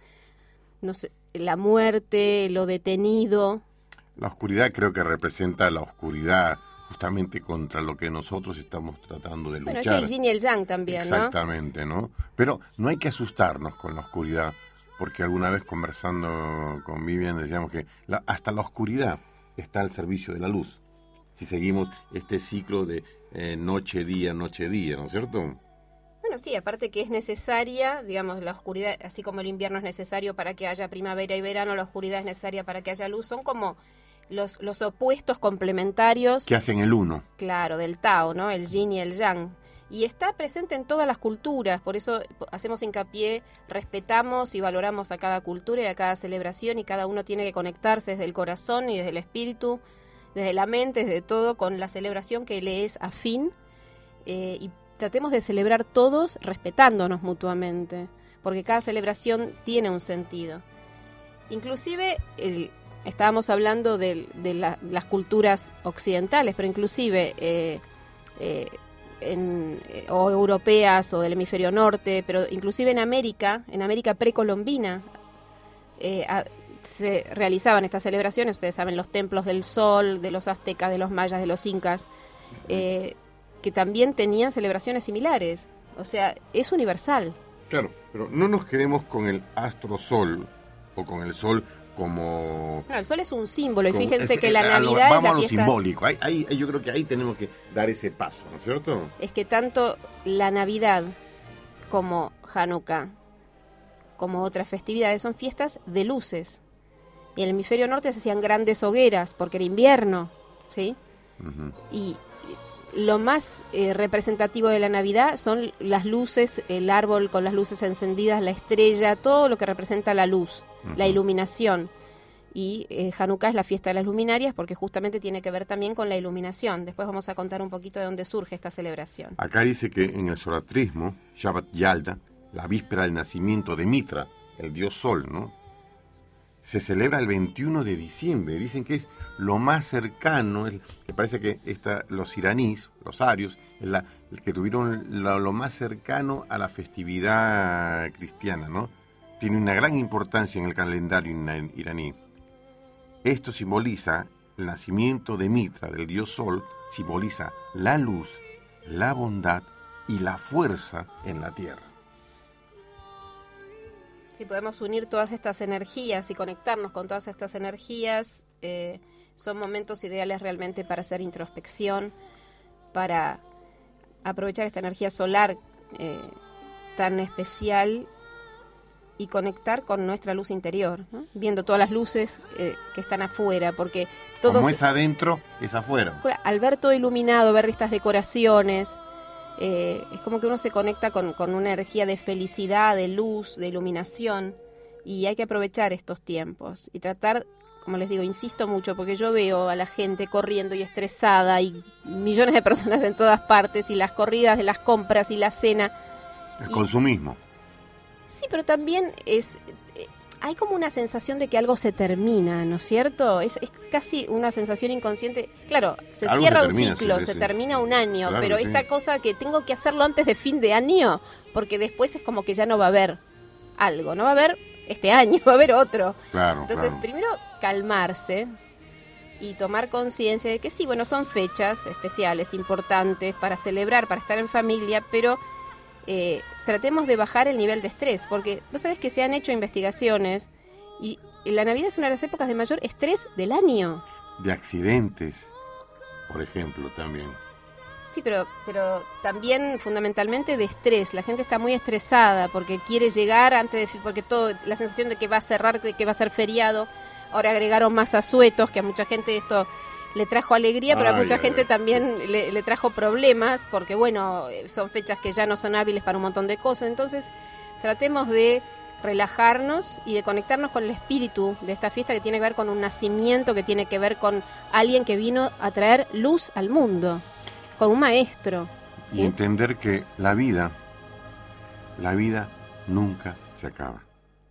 no sé, la muerte, lo detenido. La oscuridad creo que representa la oscuridad justamente contra lo que nosotros estamos tratando de luchar. Bueno, es el yin y el yang también, exactamente, ¿no? ¿no? Pero no hay que asustarnos con la oscuridad, porque alguna vez conversando con Vivian decíamos que la, hasta la oscuridad está al servicio de la luz, si seguimos este ciclo de eh, noche-día, noche-día, ¿no es cierto? Bueno, sí, aparte que es necesaria, digamos, la oscuridad, así como el invierno es necesario para que haya primavera y verano, la oscuridad es necesaria para que haya luz, son como los, los opuestos complementarios. Que hacen el uno. Claro, del Tao, ¿no? El yin y el yang. Y está presente en todas las culturas, por eso hacemos hincapié, respetamos y valoramos a cada cultura y a cada celebración, y cada uno tiene que conectarse desde el corazón y desde el espíritu, desde la mente, desde todo, con la celebración que le es afín, eh, y tratemos de celebrar todos respetándonos mutuamente, porque cada celebración tiene un sentido. Inclusive, el, estábamos hablando de, de la, las culturas occidentales, pero inclusive... Eh, eh, En, o europeas o del hemisferio norte, pero inclusive en América, en América precolombina, eh, a, se realizaban estas celebraciones, ustedes saben, los templos del sol, de los aztecas, de los mayas, de los incas, eh, que también tenían celebraciones similares, o sea, es universal. Claro, pero no nos quedemos con el astro sol, o con el sol como... No, el sol es un símbolo, y fíjense es, que la a lo, Navidad vamos es la a lo fiesta... simbólico, ahí, ahí, yo creo que ahí tenemos que dar ese paso, ¿no es cierto? Es que tanto la Navidad como Hanukkah, como otras festividades, son fiestas de luces. Y en el hemisferio norte se hacían grandes hogueras, porque era invierno, ¿sí? Uh-huh. Y lo más eh, representativo de la Navidad son las luces, el árbol con las luces encendidas, la estrella, todo lo que representa la luz, uh-huh. la iluminación. Y eh, Hanukkah es la fiesta de las luminarias porque justamente tiene que ver también con la iluminación. Después vamos a contar un poquito de dónde surge esta celebración. Acá dice que en el zoratrismo, Shabbat Yalda, la víspera del nacimiento de Mitra, el dios sol, ¿no? se celebra el veintiuno de diciembre. Dicen que es lo más cercano, es, me parece que esta, los iraníes, los arios, es la, el que tuvieron lo, lo más cercano a la festividad cristiana, ¿no? Tiene una gran importancia en el calendario iraní. Esto simboliza el nacimiento de Mitra, del dios Sol, simboliza la luz, la bondad y la fuerza en la tierra. Si podemos unir todas estas energías y conectarnos con todas estas energías, eh, son momentos ideales realmente para hacer introspección, para aprovechar esta energía solar eh, tan especial y conectar con nuestra luz interior, ¿no? Viendo todas las luces eh, que están afuera, porque todos, como es adentro, es afuera. Al ver todo iluminado, ver estas decoraciones, eh, es como que uno se conecta con, con una energía de felicidad, de luz, de iluminación, y hay que aprovechar estos tiempos y tratar, como les digo, insisto mucho, porque yo veo a la gente corriendo y estresada y millones de personas en todas partes y las corridas de las compras y la cena. El y, consumismo. Sí, pero también es eh, hay como una sensación de que algo se termina, ¿no es cierto? Es, es casi una sensación inconsciente. Claro, se algo cierra se un termina, ciclo, sí, se sí. termina un año, Claro pero que esta sí. cosa que tengo que hacerlo antes de fin de año, porque después es como que ya no va a haber algo, no va a haber este año, va a haber otro. Claro, Entonces, claro. primero calmarse y tomar conciencia de que sí, bueno, son fechas especiales, importantes para celebrar, para estar en familia, pero eh, tratemos de bajar el nivel de estrés, porque vos sabés que se han hecho investigaciones y la Navidad es una de las épocas de mayor estrés del año. De accidentes, por ejemplo, también. Sí, pero, pero también fundamentalmente de estrés. La gente está muy estresada porque quiere llegar antes de... porque todo, la sensación de que va a cerrar, de que va a ser feriado. Ahora agregaron más asuetos, que a mucha gente esto le trajo alegría, pero a Ay, mucha ay, gente ay. también le, le trajo problemas, porque bueno, son fechas que ya no son hábiles para un montón de cosas. Entonces, tratemos de relajarnos y de conectarnos con el espíritu de esta fiesta, que tiene que ver con un nacimiento, que tiene que ver con alguien que vino a traer luz al mundo, con un maestro. ¿sí? Y entender que la vida, la vida nunca se acaba.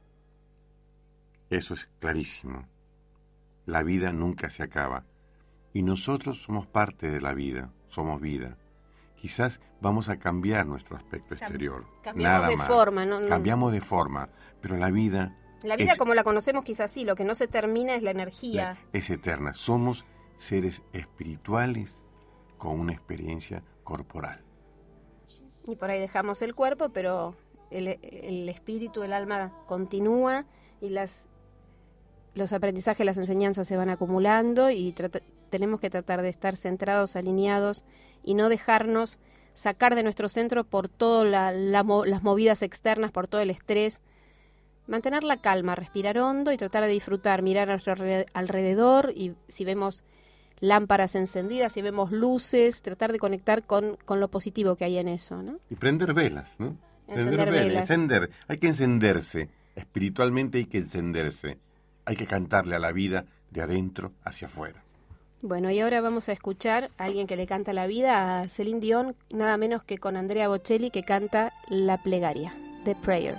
Eso es clarísimo. La vida nunca se acaba. Y nosotros somos parte de la vida, somos vida. Quizás vamos a cambiar nuestro aspecto exterior. Cambiamos nada de más. forma, ¿no? No. Cambiamos de forma, pero la vida, La vida es, como la conocemos quizás sí, lo que no se termina es la energía. es eterna. Somos seres espirituales con una experiencia corporal. Y por ahí dejamos el cuerpo, pero el, el espíritu, el alma continúa y las los aprendizajes, las enseñanzas se van acumulando y trata, tenemos que tratar de estar centrados, alineados y no dejarnos sacar de nuestro centro por todas la, la, las movidas externas, por todo el estrés. Mantener la calma, respirar hondo y tratar de disfrutar, mirar a nuestro alrededor y si vemos lámparas encendidas, si vemos luces, tratar de conectar con, con lo positivo que hay en eso, ¿no? Y prender velas, ¿no? Encender prender velas, velas. encender. Hay que encenderse. Espiritualmente hay que encenderse. Hay que cantarle a la vida de adentro hacia afuera. Bueno, y ahora vamos a escuchar a alguien que le canta la vida, a Celine Dion, nada menos que con Andrea Bocelli, que canta La Plegaria, The Prayer.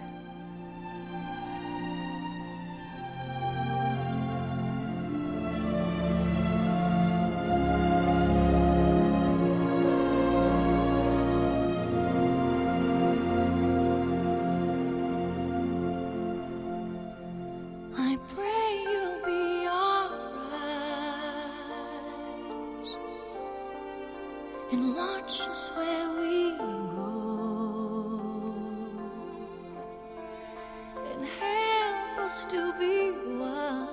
I pray you'll be alright and watch us where we go and help us to be wise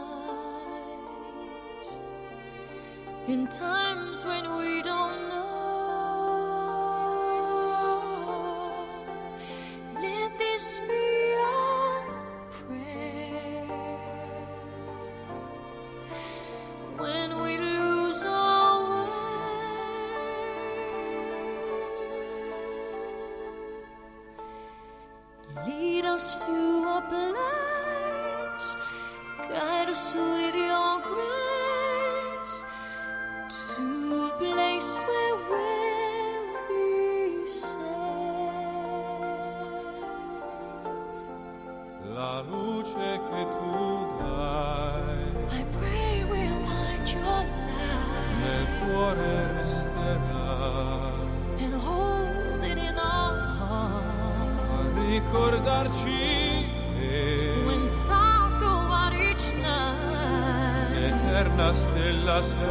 in times when we don't know. Let this be our when we lose our way. Lead us to a place, guide us with your grace, to a place where we'll be safe. La luce che tu dai ricordarci che when stars go out each night, l'eterna stella sei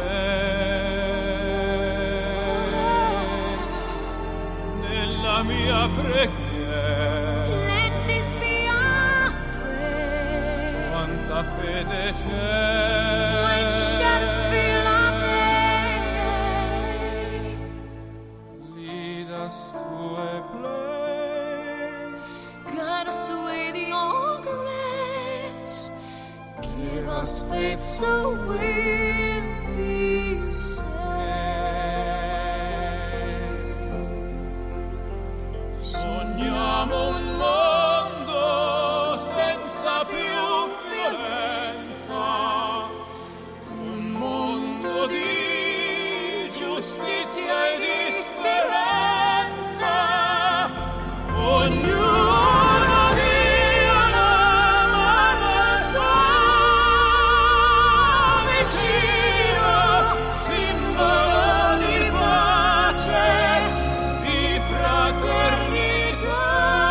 nella mia preghiera. let this be our prayer. Quanta fede c'è, When shadows fill our day, lead us to a place, guide us with your grace, give us faith so we'll be saved. sogniamo un mondo senza più violenza, un mondo di giustizia e di speranza, ognuno dia la mano al suo vicino, simbolo di pace, di fraternità,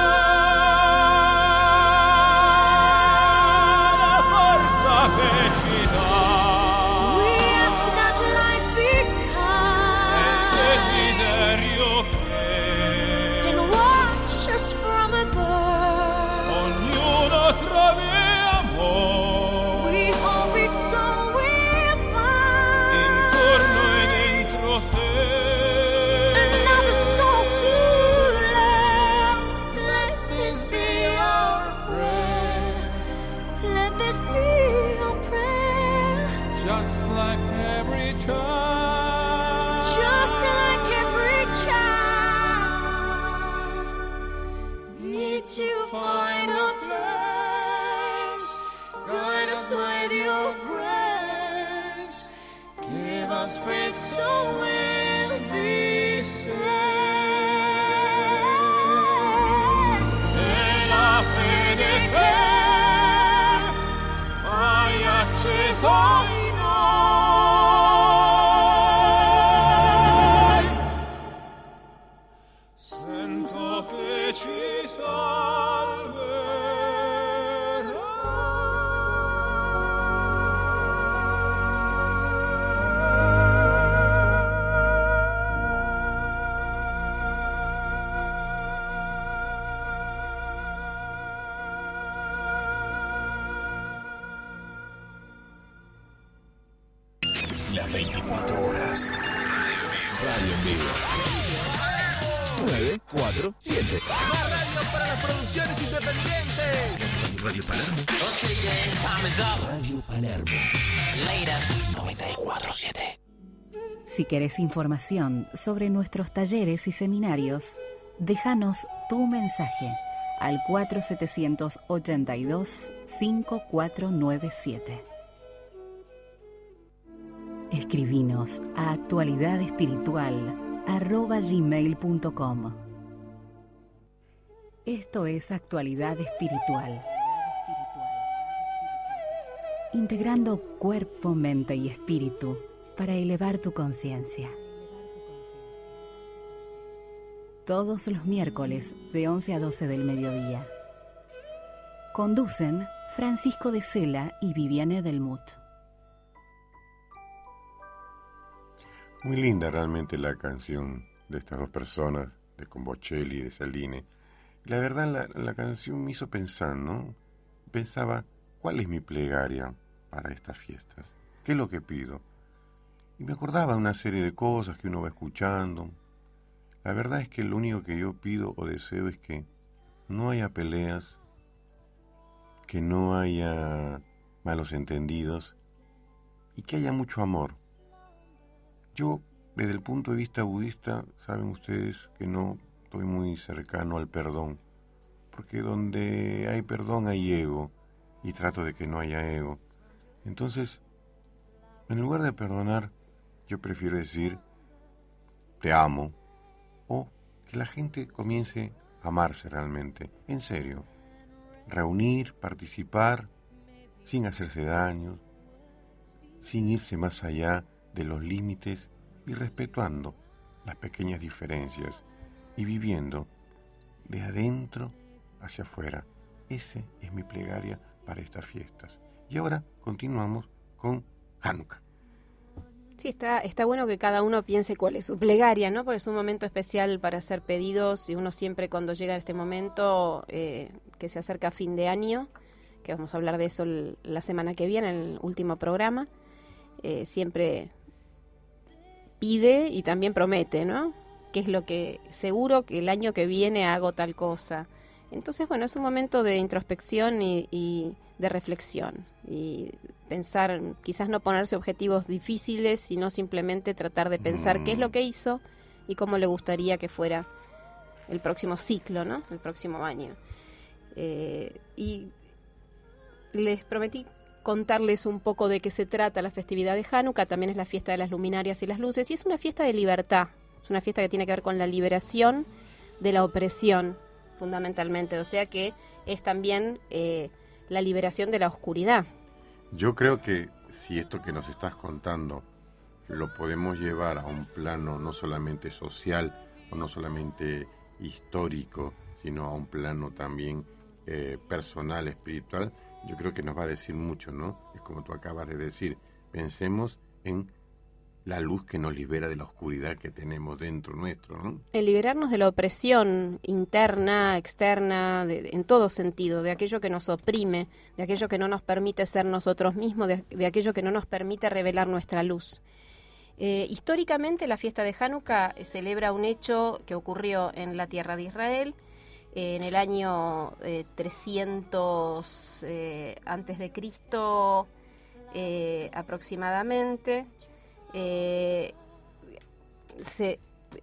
la forza che ci dà. We ask that life be kind Desiderio che and watch us from above. ognuno trovi amore We hope it's all we'll find. intorno e dentro sé. Another soul to love. Let this be our prayer. Let this be our prayer. Just like every child, Just like every child, need to find a place. Guide us with your grace. Give us faith so we'll be saved. e la fede che hai acceso in noi, sento che ci Las veinticuatro horas. Radio en vivo. nueve cuatro siete. Más radio para las producciones independientes. Radio Palermo. Radio Palermo. noventa y cuatro siete. Si querés información sobre nuestros talleres y seminarios, déjanos tu mensaje al cuatro siete ocho dos cinco cuatro nueve siete. Escribinos a actualidadespiritual arroba gmail punto com. Esto es Actualidad Espiritual. Integrando cuerpo, mente y espíritu para elevar tu conciencia. Todos los miércoles de once a doce del mediodía. Conducen Francisco de Sela y Viviane Delmut. Muy linda realmente la canción de estas dos personas, de Combocelli y de Saldini. La verdad, la, la canción me hizo pensar, ¿no? Pensaba, ¿cuál es mi plegaria para estas fiestas? ¿Qué es lo que pido? Y me acordaba de una serie de cosas que uno va escuchando. La verdad es que lo único que yo pido o deseo es que no haya peleas, que no haya malos entendidos y que haya mucho amor. Yo, desde el punto de vista budista, saben ustedes que no estoy muy cercano al perdón, porque donde hay perdón hay ego, y trato de que no haya ego. Entonces, en lugar de perdonar, yo prefiero decir, te amo, o que la gente comience a amarse realmente, en serio. Reunir, participar, sin hacerse daño, sin irse más allá de los límites y respetando las pequeñas diferencias y viviendo de adentro hacia afuera. Ese es mi plegaria para estas fiestas. Y ahora continuamos con Hanukkah. Sí, está, está bueno que cada uno piense cuál es su plegaria, ¿no? Porque es un momento especial para hacer pedidos y uno siempre cuando llega a este momento eh, que se acerca a fin de año, que vamos a hablar de eso el, la semana que viene, en el último programa, eh, siempre pide y también promete, ¿no? Que es lo que seguro que el año que viene hago tal cosa. Entonces, bueno, es un momento de introspección y, y de reflexión y pensar, quizás no ponerse objetivos difíciles, sino simplemente tratar de pensar mm. qué es lo que hizo y cómo le gustaría que fuera el próximo ciclo, ¿no? El próximo año. Eh, y les prometí contarles un poco de qué se trata la festividad de Hanukkah. También es la fiesta de las luminarias y las luces, y es una fiesta de libertad. Es una fiesta que tiene que ver con la liberación de la opresión, fundamentalmente. O sea que es también eh, la liberación de la oscuridad. Yo creo que si esto que nos estás contando lo podemos llevar a un plano no solamente social o no solamente histórico, sino a un plano también eh, personal, espiritual, yo creo que nos va a decir mucho, ¿no? Es como tú acabas de decir, pensemos en la luz que nos libera de la oscuridad que tenemos dentro nuestro, ¿no? El liberarnos de la opresión interna, externa, de, de, en todo sentido, de aquello que nos oprime, de aquello que no nos permite ser nosotros mismos, de, de aquello que no nos permite revelar nuestra luz. Eh, históricamente la fiesta de Hanukkah celebra un hecho que ocurrió en la tierra de Israel eh, en el año eh, trescientos eh, antes de Cristo eh, aproximadamente. Eh, se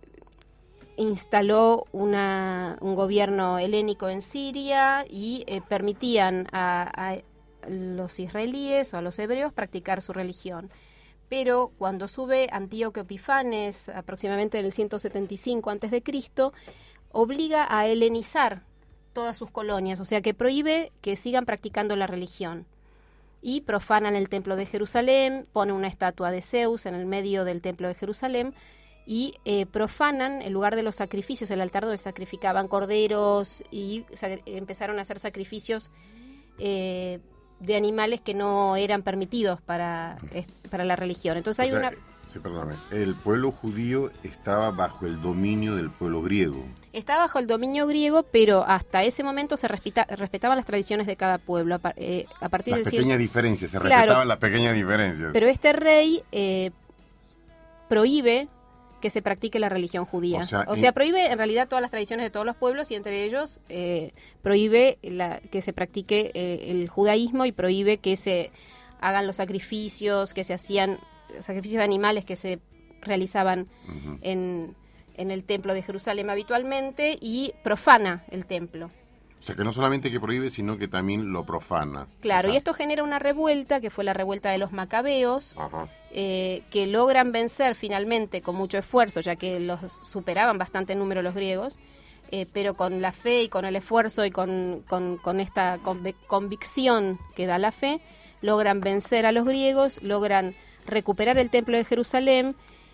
instaló una, un gobierno helénico en Siria y eh, permitían a, a los israelíes o a los hebreos practicar su religión. Pero cuando sube Antíoco Epifanes, aproximadamente en el ciento setenta y cinco antes de Cristo, obliga a helenizar todas sus colonias, o sea que prohíbe que sigan practicando la religión. Y profanan el templo de Jerusalén, pone una estatua de Zeus en el medio del templo de Jerusalén y eh, profanan el lugar de los sacrificios, el altar donde sacrificaban corderos y sa- empezaron a hacer sacrificios eh, de animales que no eran permitidos para, eh, para la religión. Entonces hay o sea, una... Sí, perdóname. El pueblo judío estaba bajo el dominio del pueblo griego. Está bajo el dominio griego, pero hasta ese momento se respeta, respetaban las tradiciones de cada pueblo. A, eh, a partir las del pequeñas cien... diferencias, se claro, respetaban las pequeñas diferencias. Pero este rey eh, prohíbe que se practique la religión judía. O sea, o sea en... prohíbe en realidad todas las tradiciones de todos los pueblos y entre ellos eh, prohíbe la, que se practique eh, el judaísmo y prohíbe que se hagan los sacrificios, que se hacían sacrificios de animales que se realizaban uh-huh. en, en el templo de Jerusalén habitualmente y profana el templo. O sea que no solamente que prohíbe, sino que también lo profana. Claro, o sea... y esto genera una revuelta, que fue la revuelta de los macabeos, eh, que logran vencer finalmente con mucho esfuerzo, ya que los superaban bastante en número los griegos, eh, pero con la fe y con el esfuerzo y con, con, con esta conv- convicción que da la fe, logran vencer a los griegos, logran recuperar el templo de Jerusalén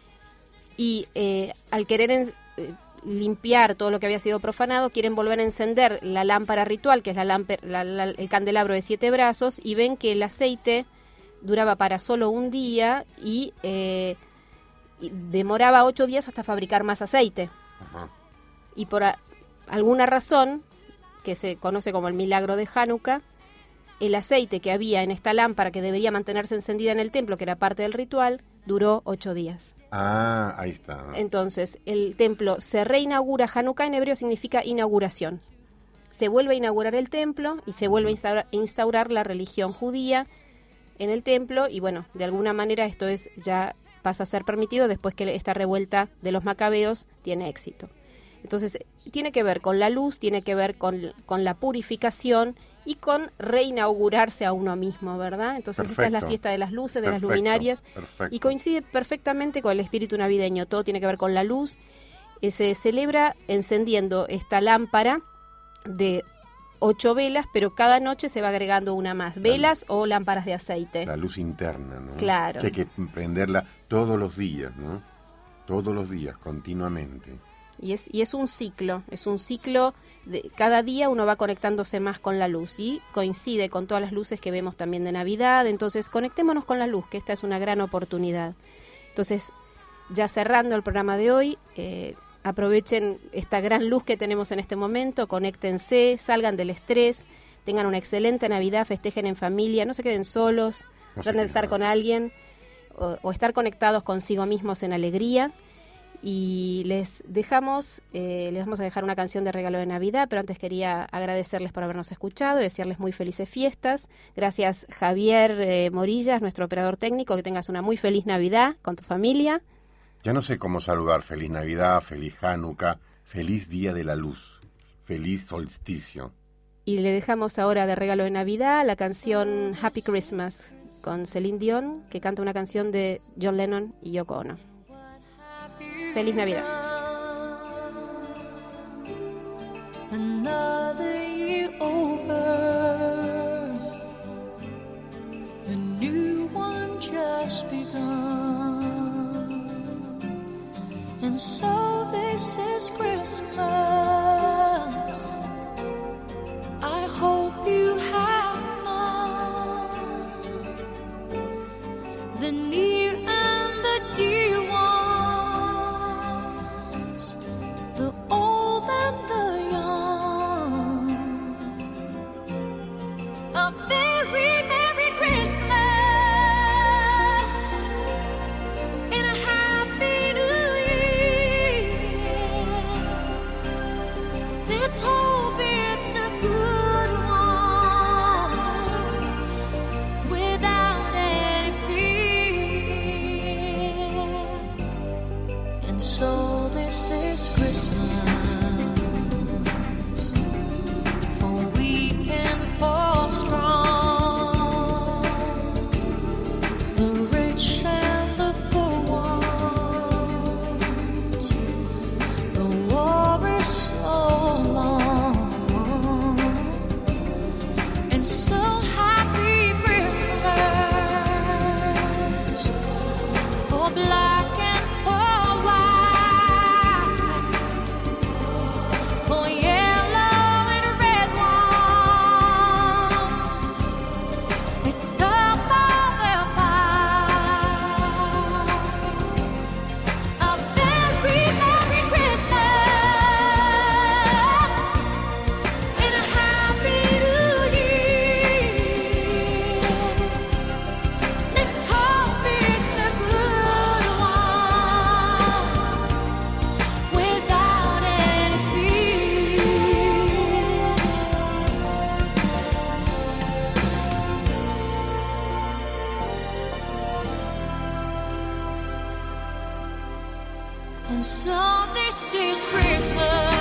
y eh, al querer en, eh, limpiar todo lo que había sido profanado, quieren volver a encender la lámpara ritual, que es la lámpara, la, la, el candelabro de siete brazos, y ven que el aceite duraba para solo un día y, eh, y demoraba ocho días hasta fabricar más aceite. Ajá. Y por a, alguna razón, que se conoce como el milagro de Hanukkah, el aceite que había en esta lámpara que debería mantenerse encendida en el templo, que era parte del ritual, duró ocho días. Ah, ahí está. Entonces, el templo se reinaugura. Hanukkah en hebreo significa inauguración. Se vuelve a inaugurar el templo y se vuelve a instaurar, instaurar la religión judía en el templo. Y bueno, de alguna manera esto es ya pasa a ser permitido después que esta revuelta de los macabeos tiene éxito. Entonces, tiene que ver con la luz, tiene que ver con, con la purificación y con reinaugurarse a uno mismo, ¿verdad? Entonces perfecto. Esta es la fiesta de las luces, de perfecto. Las luminarias, perfecto. Y coincide perfectamente con el espíritu navideño, todo tiene que ver con la luz. Eh, se celebra encendiendo esta lámpara de ocho velas, pero cada noche se va agregando una más, velas la, o lámparas de aceite. La luz interna, ¿no? Claro. Que hay que prenderla todos los días, ¿no? Todos los días, continuamente. Y es, y es un ciclo, es un ciclo, de, cada día uno va conectándose más con la luz y coincide con todas las luces que vemos también de Navidad, entonces conectémonos con la luz, que esta es una gran oportunidad. Entonces, ya cerrando el programa de hoy, eh, aprovechen esta gran luz que tenemos en este momento, conéctense, salgan del estrés, tengan una excelente Navidad, festejen en familia, no se queden solos, no traten de estar con alguien o, o estar conectados consigo mismos en alegría. Y les dejamos, eh, les vamos a dejar una canción de regalo de Navidad, pero antes quería agradecerles por habernos escuchado y desearles muy felices fiestas. Gracias, Javier eh, Morillas, nuestro operador técnico, que tengas una muy feliz Navidad con tu familia. Ya no sé cómo saludar. Feliz Navidad, feliz Hanukkah, feliz Día de la Luz, feliz solsticio. Y le dejamos ahora de regalo de Navidad la canción Happy Christmas con Celine Dion, que canta una canción de John Lennon y Yoko Ono. Feliz Navidad. Another year over, a new one just begun, and so this is Christmas. I hope you have fun. The near and the dear ones, the old and the young, a very Merry Christmas and a Happy New Year. Let's hope it's a good one without any fear. And so this is Christmas, for weak and for strong, the rich and the poor ones. The war is so long, and so happy Christmas for black and for white, for yellow and red ones. It's the mother fight. A very Merry Christmas and a Happy New Year. Let's hope it's a good one without any fear. And so this is Christmas.